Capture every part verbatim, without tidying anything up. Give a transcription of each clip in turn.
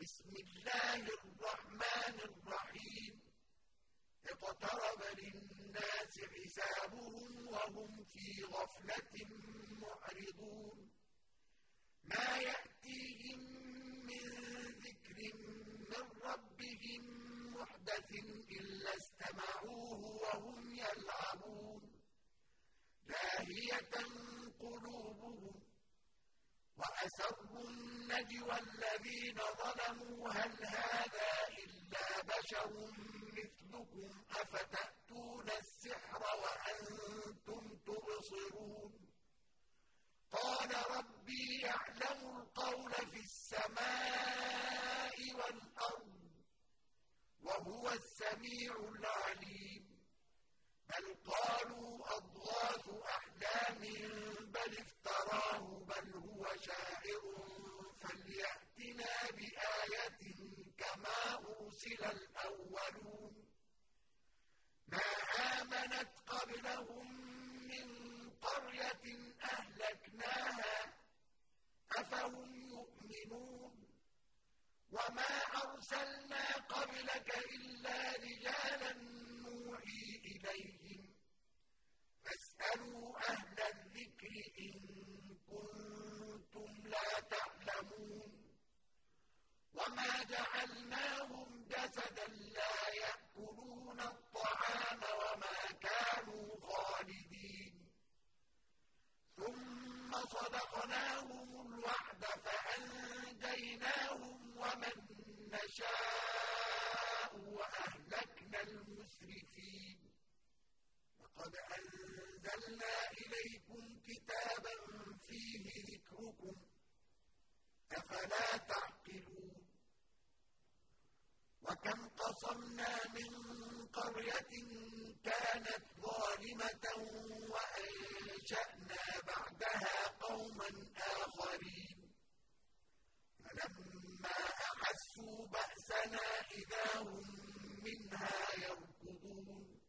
بسم الله الرحمن الرحيم اقترب للناس حسابهم وهم في غفلة معرضون ما يأتيهم من ذكر من ربهم محدث إلا استمعوه وهم يلعبون لاهية قلوبهم وأسروا النجوى الذين ظلموا هل هذا إلا بشر مثلكم أفتأتون السحر وأنتم تبصرون قال ربي يعلم القول في السماء والأرض وهو السميع العليم بل قالوا أضغاث أحلام بل افتراه بل هو شاعر فليأتنا بآية كما أرسل الأولون ما آمنت قبلهم من قرية أهلكناها أفهم يؤمنون وما أرسلنا قبلك إلا رجالا نوحي إليهم فاسألوا أهل الذكر إن كنتم لا تعلمون وما جعلناهم جسدا لا يأكلون الطعام وما كانوا خالدين ثم صدقناهم الوعد فأنجيناهم ومن نشاء وأهلكنا المسرفين لقد أنزلنا إليكم كتابا فيه ذكركم أفلا تعقلون وكم قصمنا من قرية كانت ظالمة وأنشأنا بعدها قوما آخرين فلما أحسوا بأسنا إذا هم منها يركضون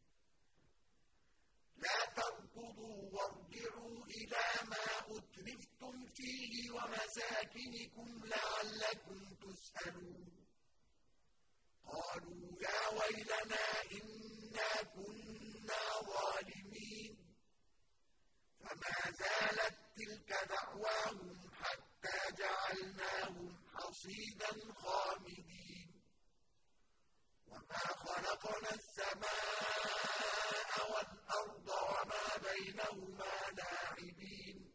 لا تركضوا وارجعوا إلى ما أترفتم فيه ومساكنكم لعلكم تسألون قالوا يا ويلنا إنا كنا ظالمين فما زالت تلك دعواهم حتى جعلناهم حصيدا خامدين وما خلقنا السماء والأرض وما بينهما لاعبين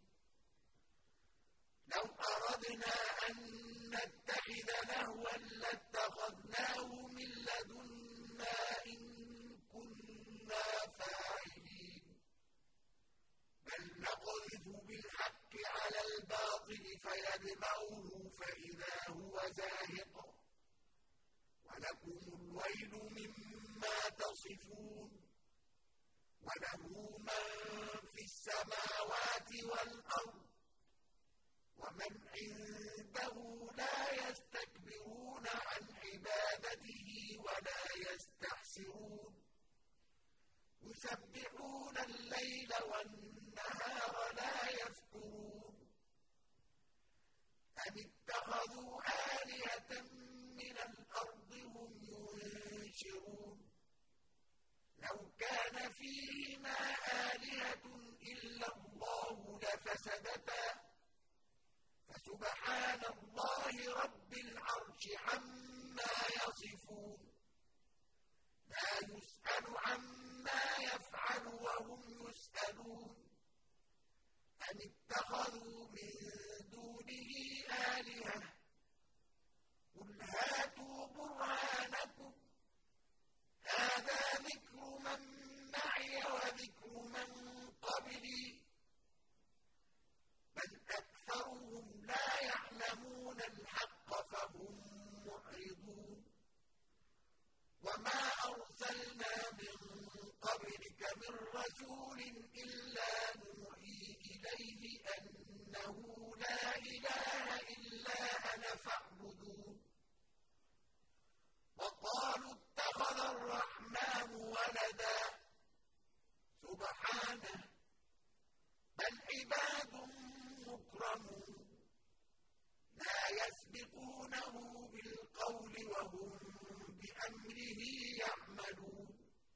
لو أردنا أن نتخذ لهوا لاتخذناه من لدنا إن كنا فاعلين بل نقذف بالحق على الباطل فيدمغه فإذا هو زاهق ولكم الويل مما تصفون وله من في السماوات والأرض ومن عنده لا يستكبرون عن عبادته ولا يستحسرون يسبحون الليل والنهار لا يفترون أم اتخذوا آلهة من الأرض هم ينشرون لو كان فيهما آلهة إلا الله لفسدتا فسبحان الله رب العرش عما يصفون لا يسأل عما يفعل وهم يسألون أم اتخذوا من دونه آلهة قل هاتوا برهانكم هذا ذكر من معي وذكر من قبلي بل أكثرهم لا يعلمون الحق فهم معرضون وما أرسلنا من قبلك من رسول إلا نوحي إليه أنه لا إله إلا أنا فاعبدون وقالوا اتخذ الرحمن ولدا سبحانه بل عباد مكرمون لا يسبقونه بالقول وهم بأمره يعملون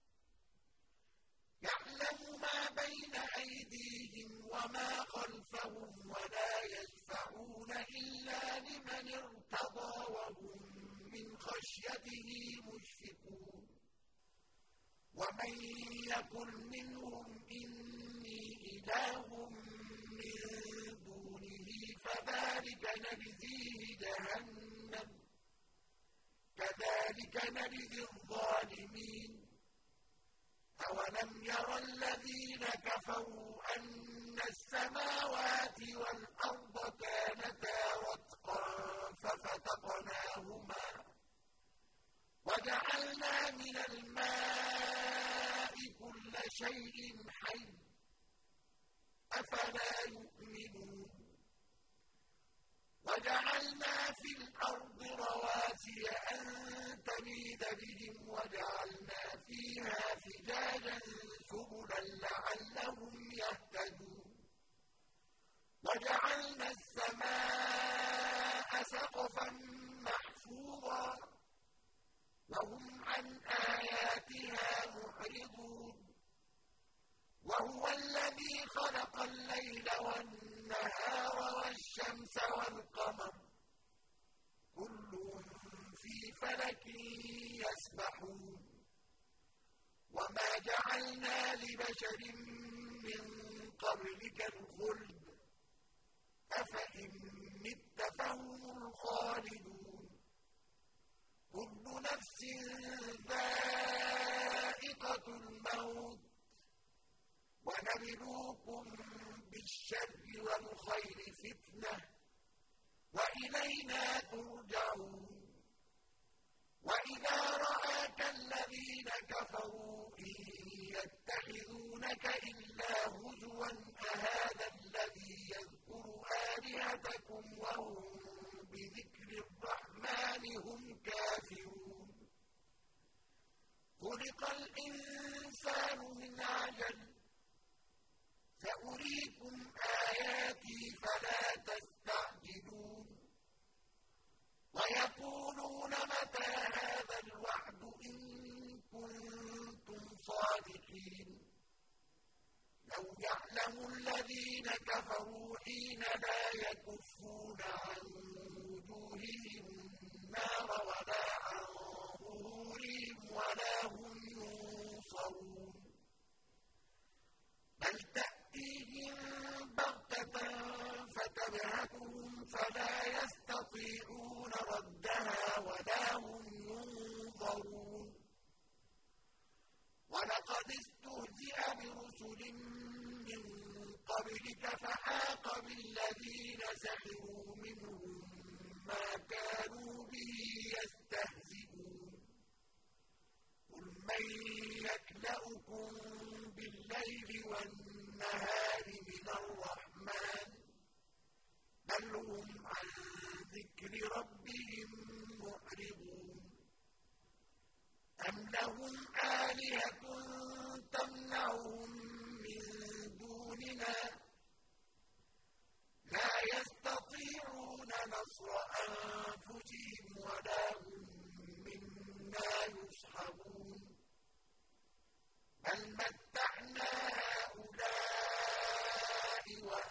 يعلم ما بين أيديهم وما خلفهم ولا يشفعون إلا لمن ارتضى وهم من خشيته مشفقون ومن يقل منهم إني إله من دونه فذلك نجزيه جهنم كذلك نجزي الظالمين أولم ير الذين كفروا أن السماوات والأرض كانتا رتقا ففتقناهما وجعلنا من الماء كل شيء حي أفلا يؤمنون وجعلنا في الأرض رواسي أن تميد بهم وجعلنا فيها فجاجا سبلا لعلهم يهتدون وجعلنا السماء سقفا محفوظا وهم عن آياتها معرضون وهو الذي خلق الليل والنهار والشمس والقمر كل في فلك يسبحون وما جعلنا لبشر من قبلك الخلد أفإن مت فهم الخالدون كل نفس ذائقة الموت ونبلوكم بالشر والخير فتنة وإلينا ترجعون وإذا رآك الذين كفروا إن يتخذونك إلا هزوا أهذا الذي يذكر آلهتكم وهم بذكر الرحمن هم كافرون خلق الإنسان من عجل سأريكم آياتي فلا تستعجلون ويقولون متى هذا الوعد إن كنتم صادقين لو يعلم الذين كفروا حين لا يكفون عن وجوههم النار ولا عن ظهورهم ولا هم ينصرون بل تأتيهم بغتة فتبهتهم فلا يستطيعون ردها ولا هم ينظرون ولقد استهزئ برسل من قبلك فحاق بالذين سخروا منهم ما كانوا به يستهزئون قل من يكلؤكم بالليل والنهار من الرحمن بل هم عن ذكر ربهم معرضون أم لهم آلهة تمنعهم من دوننا لا يستطيعون نصر أنفسهم ولا هم منا يصحبون بل متعنا هؤلاء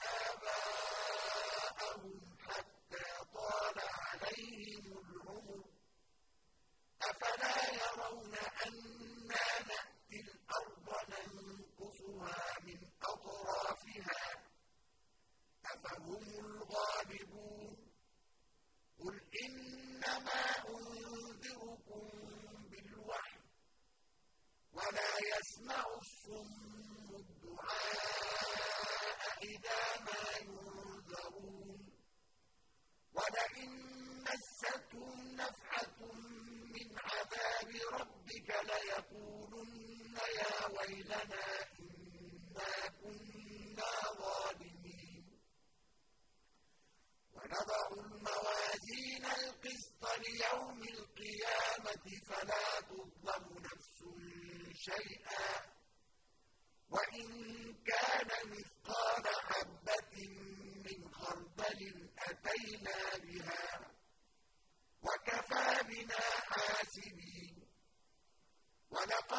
وآباءهم حتى طال عليهم العمر أفلا يرون أنا نأتي الأرض ننقصها من أطرافها أفهم الغالبون قل إنما أنذركم بالوحي ولا يسمع الصم الدعاء إذا ما ينذرون ولئن مستهم نفحة من عذاب ربك ليقولن يا ويلنا إنا كنا ظالمين ونضع الموازين القسط ليوم القيامة فلا تظلم نفس شيئا وإن كان مثقال حبة من خردل أتينا بها وكفى بنا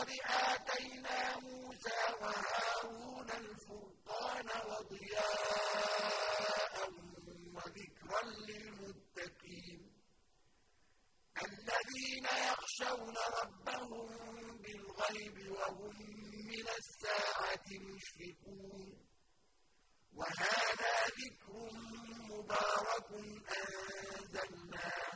وَلَقَدْ آتَيْنَا مُوسَىٰ وَهَارُونَ الْفُرْقَانَ وَضِيَاءً وَذِكْرًا لِّلْمُتَّقِينَ الَّذِينَ يَخْشَوْنَ رَبَّهُم بِالْغَيْبِ وَهُم مِّنَ السَّاعَةِ مُشْفِقُونَ وَهَٰذَا ذِكْرٌ مُّبَارَكٌ أَنزَلْنَاهُ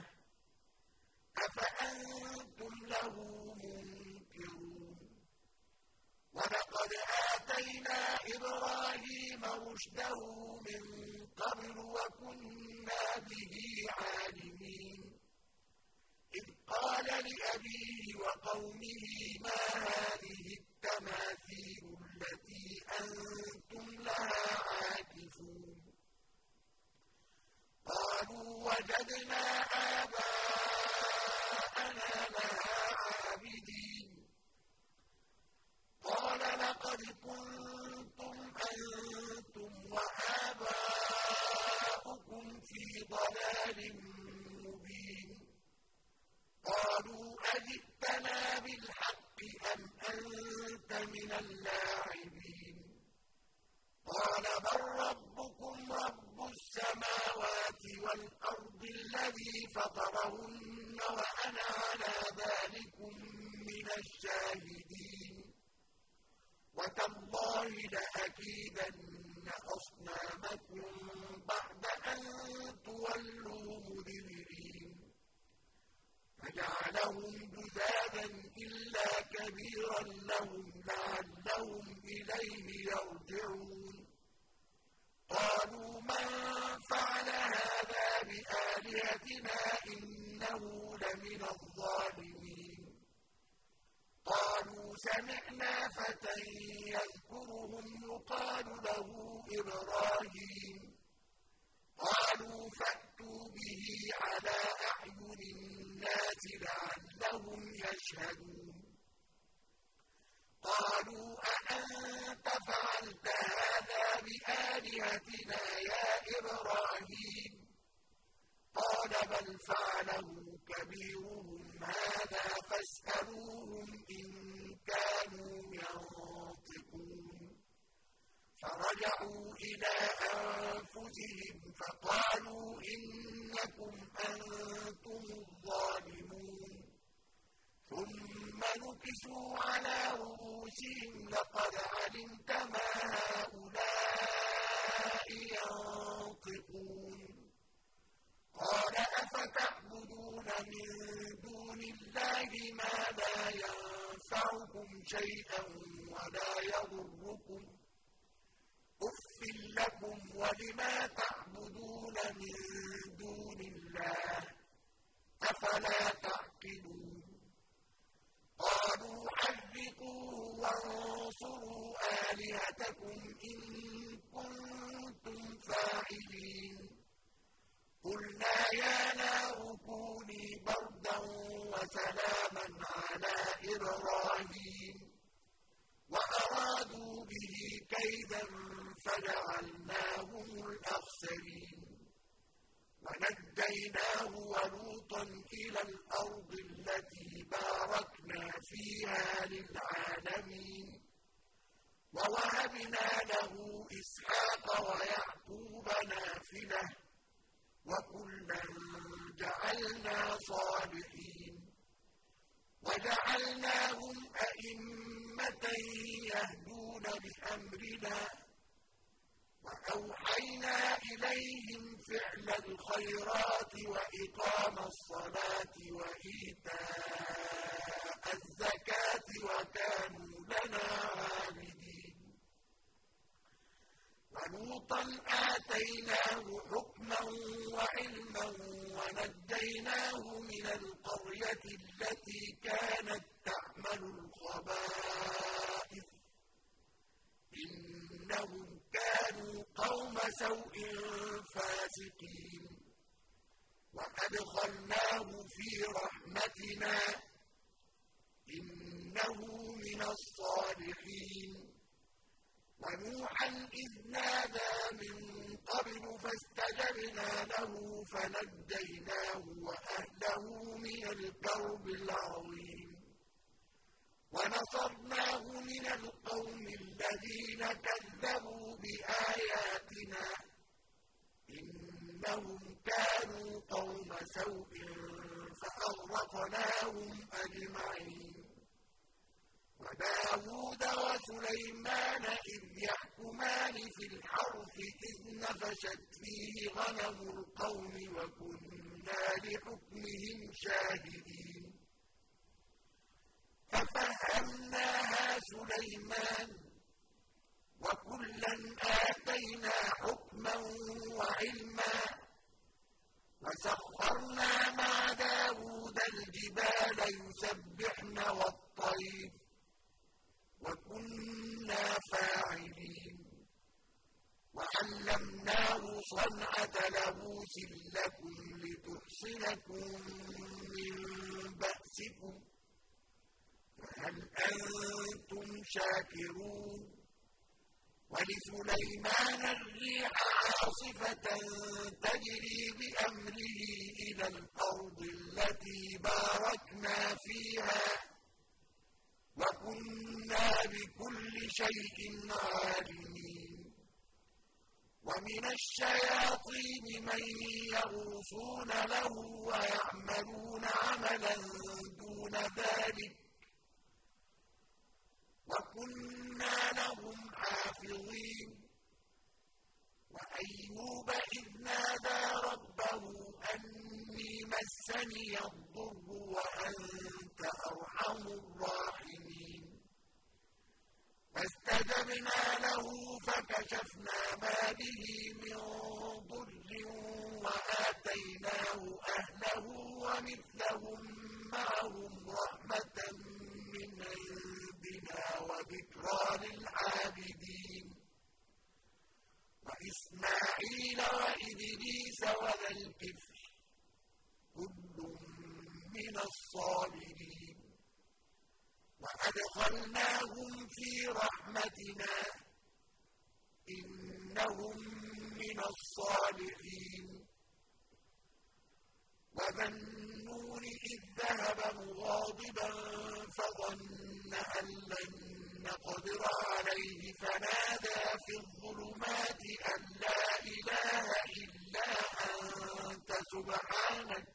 أَفَأَنتُمْ لَهُ مُنكِرُونَ وَلَقَدْ آتَيْنَا إِبْرَاهِيمَ رُشْدَهُ مِن قَبْلُ وَكُنَّا بِهِ عَالِمِينَ إِذْ قَالَ لِأَبِيهِ وَقَوْمِهِ مَا هَٰذِهِ التَّمَاثِيلُ الَّتِي أَنتُمْ لَهَا عَاكِفُونَ قَالُوا وَجَدْنَا آبَاءَنَا لَهَا عَابِدِينَ قَالَ لَقَدْ كُنتُمْ أَنتُمْ وَآبَاؤُكُمْ فِي ضَلَالٍ مُّبِينٍ قَالُوا أَجِئْتَنَا بِالْحَقِّ أَمْ أَنتَ مِنَ اللَّاعِبِينَ قَالَ بَل رَّبُّكُمْ رَبُّ السَّمَاوَاتِ وَالْأَرْضِ الَّذِي فَطَرَهُنَّ وَأَنَا عَلَىٰ ذَٰلِكُم مِّنَ الشَّاهِدِينَ وَتَاللَّهِ لَأَكِيدَنَّ أَصْنَامَكُم بَعْدَ أَن تُوَلُّوا مُدْبِرِينَ فَجَعَلَهُمْ جُذَاذًا إِلَّا كَبِيرًا لَّهُمْ لَعَلَّهُمْ إِلَيْهِ يَرْجِعُونَ قَالُوا مَن فَعَلَ هَٰذَا بِآلِهَتِنَا إِنَّهُ لَمِنَ الظَّالِمِينَ قَالُوا سَمِعْنَا فَتًى يَذْكُرُهُمْ يُقَالُ لَهُ إِبْرَاهِيمُ قَالُوا فَأْتُوا بِهِ عَلَىٰ أَعْيُنِ النَّاسِ لَعَلَّهُمْ يَشْهَدُونَ قَالُوا أَأَنتَ فَعَلْتَ هَٰذَا بِآلِهَتِنَا يَا إِبْرَاهِيمُ قَالَ بَلْ فَعَلَهُ كَبِيرُهُمْ هَٰذَا فَاسْأَلُوهُمْ إِن كَانُوا يَنطِقُونَ فَرَجَعُوا إِلَىٰ أَنفُسِهِمْ فَقَالُوا إِنَّكُمْ أَنتُمُ الظَّالِمُونَ ثُمَّ نُكِسُوا عَلَىٰ رُءُوسِهِمْ لَقَدْ عَلِمْتَ مَا هَٰؤُلَاءِ يَنطِقُونَ قَالَ أَفَتَعْبُدُونَ مِن دُونِ اللَّهِ مَا لَا يَنفَعُكُمْ شَيْئًا وَلَا يَضُرُّكُمْ أُفٍّ لَّكُمْ وَلِمَا تَعْبُدُونَ مِن دُونِ اللَّهِ أَفَلَا تَعْقِلُونَ قَالُوا حَرِّقُوهُ وَانصُرُوا آلِهَتَكُمْ إِن كُنتُمْ فَاعِلِينَ قُلْنَا يَا نَارُ كُونِي بَرْدًا وَسَلَامًا عَلَىٰ إِبْرَاهِيمَ وَأَرَادُوا بِهِ كَيْدًا فَجَعَلْنَاهُمُ الْأَخْسَرِينَ وَنَجَّيْنَاهُ وَلُوطًا إِلَى الْأَرْضِ الَّتِي بَارَكْنَا فِيهَا لِلْعَالَمِينَ وَوَهَبْنَا لَهُ إِسْحَاقَ وَيَعْقُوبَ نَافِلَةً وَكُلًّا جَعَلْنَا صَالِحِينَ وَجَعَلْنَاهُمْ أَئِمَّةً يَهْدُونَ بِأَمْرِنَا وَأَوْحَيْنَا إِلَيْهِمْ فِعْلَ الْخَيْرَاتِ وَإِقَامَ الصَّلَاةِ وَإِيتَاءَ الزَّكَاةِ وَكَانُوا لَنَا عَابِدِينَ وَلُوطًا آتَيْنَاهُ حُكْمًا وَعِلْمًا وَنَجَّيْنَاهُ مِنَ الْقَرْيَةِ الَّتِي كَانَتْ تَعْمَلُ الْخَبَائِثَ إِنَّهُمْ كَانُوا قَوْمَ سَوْءٍ فَاسِقِينَ وَأَدْخَلْنَاهُ فِي رَحْمَتِنَا إِنَّهُ مِنَ الصَّالِحِينَ وَنُوحًا إِذْ نَادَىٰ مِن قَبْلُ فَاسْتَجَبْنَا لَهُ فَنَجَّيْنَاهُ وَأَهْلَهُ مِنَ الْكَرْبِ الْعَظِيمِ وَنَصَرْنَاهُ مِنَ الْقَوْمِ الَّذِينَ كَذَّبُوا بِآيَاتِنَا ۚ إِنَّهُمْ كَانُوا قَوْمَ سَوْءٍ فَأَغْرَقْنَاهُمْ أَجْمَعِينَ. وَدَاوُودَ وَسُلَيْمَانَ إِذْ يَحْكُمَانِ فِي الْحَرْثِ إِذْ نَفَشَتْ فِيهِ غَنَمُ الْقَوْمِ وَكُنَّا لِحُكْمِهِمْ شَاهِدِينَ. فَفَهَّمْنَاهَا سُلَيْمَانَ ۚ وَكُلًّا آتَيْنَا حُكْمًا وَعِلْمًا. وَسَخَّرْنَا مَعَ دَاوُودَ الْجِبَالَ يُسَبِّحْنَ وَالطَّيْرَ ۚ وَكُنَّا فَاعِلِينَ. وَعَلَّمْنَاهُ صَنْعَةَ لَبُوسٍ لَّكُمْ لِتُحْصِنَكُم مِّن بَأْسِكُمْ ۖ فَهَلْ أَنتُمْ شَاكِرُونَ. وَلِسُلَيْمَانَ الرِّيحَ عَاصِفَةً تَجْرِي بِأَمْرِهِ إِلَى الْأَرْضِ الَّتِي بَارَكْنَا فِيهَا ۚ وَكُنَّا بِكُلِّ شَيْءٍ عَالِمِينَ. وَمِنَ الشَّيَاطِينِ مَن يَغُوصُونَ لَهُ وَيَعْمَلُونَ عَمَلًا دُونَ ذَٰلِكَ، وَكُنَّا لَهُمْ حَافِظِينَ. وَأَيُّوبَ إِذْ نَادَىٰ رَبَّهُ أَنِّي مَسَّنِيَ الضُّرُّ وَأَنتَ أَرْحَمُ الرَّاحِمِينَ. فَاسْتَجَبْنَا لَهُ فَكَشَفْنَا مَا بِهِ مِن ضُرٍّ وَآتَيْنَاهُ أَهْلَهُ وَمِثْلَهُم مَّعَهُمْ رَحْمَةً مِّنْ عِندِنَا وَذِكْرَىٰ لِلْعَابِدِينَ. وَإِسْمَاعِيلَ وَإِدْرِيسَ وَذَا الْكِفْلِ ۖ كُلٌّ مِّنَ الصَّابِرِينَ. وَأَدْخَلْنَاهُمْ فِي رَحْمَتِنَا ۖ إِنَّهُم مِّنَ الصَّالِحِينَ. وَذَا النُّونِ إِذ ذَّهَبَ مُغَاضِبًا فَظَنَّ أَن لَّن نَّقْدِرَ عَلَيْهِ فَنَادَىٰ فِي الظُّلُمَاتِ أَن لَّا إِلَٰهَ إِلَّا أَنتَ سُبْحَانَكَ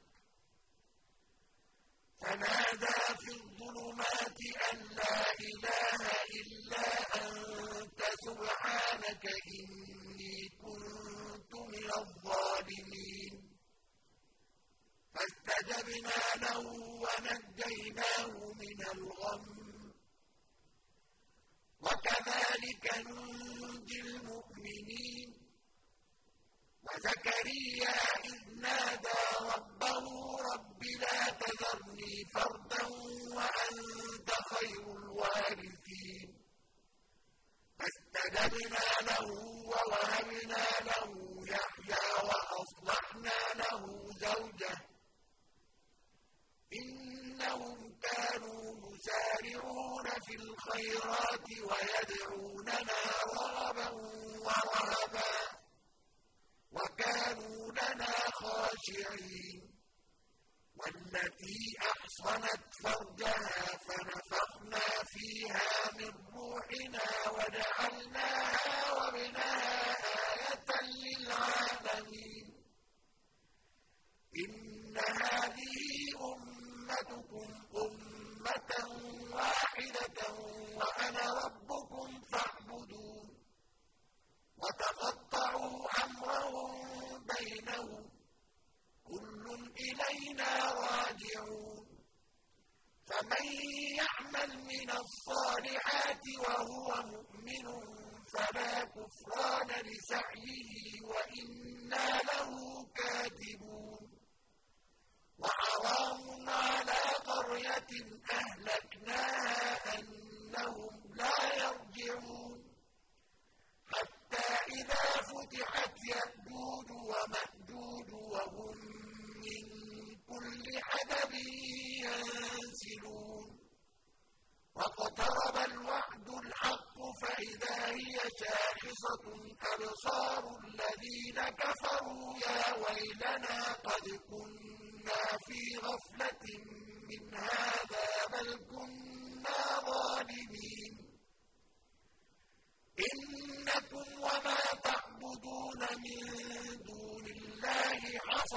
فَنَادَىٰ فِي الظُّلُمَاتِ أَن لَّا إِلَٰهَ إِلَّا أَنتَ سُبْحَانَكَ إِنِّي كُنتُ مِنَ الظَّالِمِينَ. فَاسْتَجَبْنَا لَهُ وَنَجَّيْنَاهُ مِنَ الْغَمِّ ۚ وَكَذَٰلِكَ نُنجِي الْمُؤْمِنِينَ. وَزَكَرِيَّا إِذْ نَادَىٰ رَبَّهُ رَبِّ لَا تَذَرْنِي فَرْدًا وَأَنتَ خَيْرُ الْوَارِثِينَ. فَاسْتَجَبْنَا لَهُ وَوَهَبْنَا لَهُ يَحْيَىٰ وَأَصْلَحْنَا لَهُ زَوْجَهُ ۚ إِنَّهُمْ كَانُوا يُسَارِعُونَ فِي الْخَيْرَاتِ وَيَدْعُونَنَا رَغَبًا وَرَهَبًا، وَكَانُوا لَنَا خَاشِعِينَ. وَالَّتِي أَحْصَنَتْ فَرْجَهَا فَنَفَخْنَا فِيهَا مِن رُّوحِنَا وَجَعَلْنَاهَا وَابْنَهَا آيَةً لِّلْعَالَمِينَ. إِنَّ هَٰذِهِ أُمَّتُكُمْ أُمَّةً وَاحِدَةً وَأَنَا رَبُّكُمْ فَاعْبُدُونِ. وَتَقَطَّعُوا أَمْرَهُم بَيْنَهُمْ ۖ كُلٌّ إِلَيْنَا رَاجِعُونَ. فَمَن يَعْمَلْ مِنَ الصَّالِحَاتِ وَهُوَ مُؤْمِنٌ فَلَا كُفْرَانَ لِسَعْيِهِ وَإِنَّا لَهُ كَاتِبُونَ. وَحَرَامٌ عَلَىٰ قَرْيَةٍ أَهْلَكْنَاهَا أَنَّهُمْ لَا يَرْجِعُونَ. حَتَّىٰ إِذَا فُتِحَتْ يَأْجُوجُ وَمَأْجُوجُ وَهُم مِّن كُلِّ حَدَبٍ يَنسِلُونَ. وَاقْتَرَبَ الْوَعْدُ الْحَقُّ فَإِذَا هِيَ شَاخِصَةٌ أَبْصَارُ الَّذِينَ كَفَرُوا يَا وَيْلَنَا قَدْ كُنَّا فِي غَفْلَةٍ مِّنْ هَٰذَا بَلْ كُنَّا ظَالِمِينَ.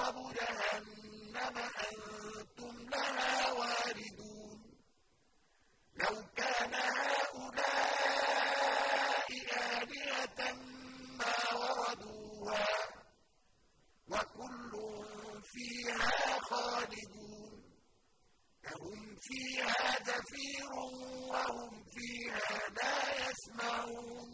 حَصَبُ جَهَنَّمَ أَنتُمْ لَهَا وَارِدُونَ لَوْ كَانَ هَٰؤُلَاءِ آلِهَةً مَّا وَرَدُوهَا وَكُلٌّ فِيهَا خَالِدُونَ لَهُمْ فِيهَا زَفِيرٌ وَهُمْ فِيهَا لَا يَسْمَعُونَ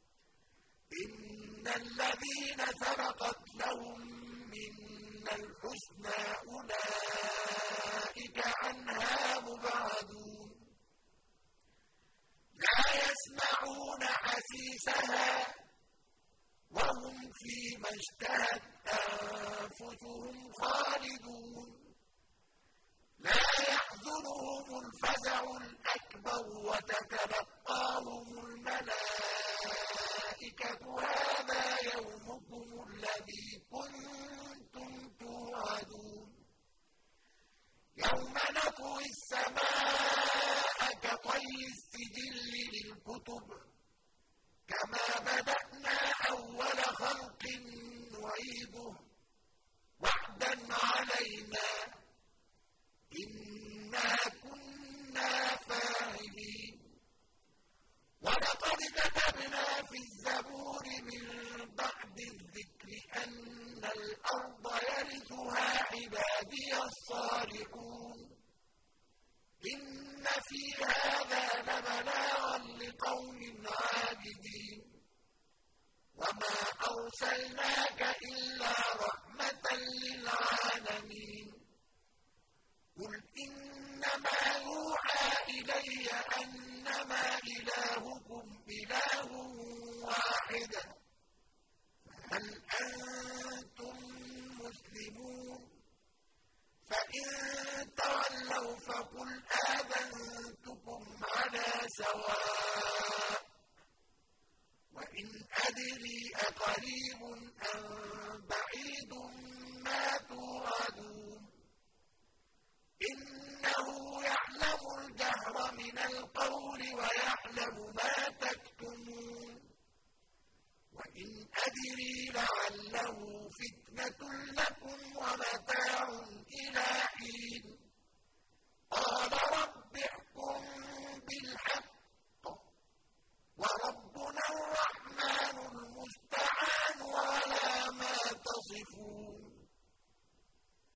إِنَّ الَّذِينَ سَبَقَتْ لَهُم مِّنَّا الْحُسْنَىٰ أُولَٰئِكَ عَنْهَا مُبْعَدُونَ لَا يَسْمَعُونَ حَسِيسَهَا وَهُمْ فِيمَا اشْتَهَتْ أَنفُسُهُمْ خَالِدُونَ لَا يَحْزُنُهُمُ الْفَزَعُ الْأَكْبَرُ وَتَتَلَقَّاهُمُ الْمَلَائِكَةُ هَٰذَا يَوْمُكُمُ الَّذِي كُنتُمْ تُوعَدُونَ يَوْمَ نَطْوِي السَّمَاءَ كَطَيِّ السِّجِلِّ لِلْكُتُبِ كَمَا بَدَأْنَا أَوَّلَ خَلْقٍ نُّعِيدُهُ وَعْدًا عَلَيْنَا إِنَّا كُنَّا فَاعِلِينَ وَلَقَدْ كَتَبْنَا فِي الزَّبُورِ مِن بَعْدِ الذِّكْرِ أَنَّ الْأَرْضَ يَرِثُهَا عِبَادِيَ الصَّالِحُونَ إِنَّ فِي هَٰذَا لَبَلَاغًا لِّقَوْمٍ عَابِدِينَ وَمَا أَرْسَلْنَاكَ إِلَّا رَحْمَةً لِّلْعَالَمِينَ قُلْ إِنَّمَا يُوحَىٰ إِلَيَّ أَنَّمَا إِلَٰهُكُمْ إِلَٰهٌ وَاحِدٌ فَهَلْ أَنتُم مُّسْلِمُونَ فَإِن تَوَلَّوْا فَقُلْ آذَنتُكُمْ عَلَىٰ سَوَاءٍ وَإِنْ أَدْرِي أَقَرِيبٌ أَم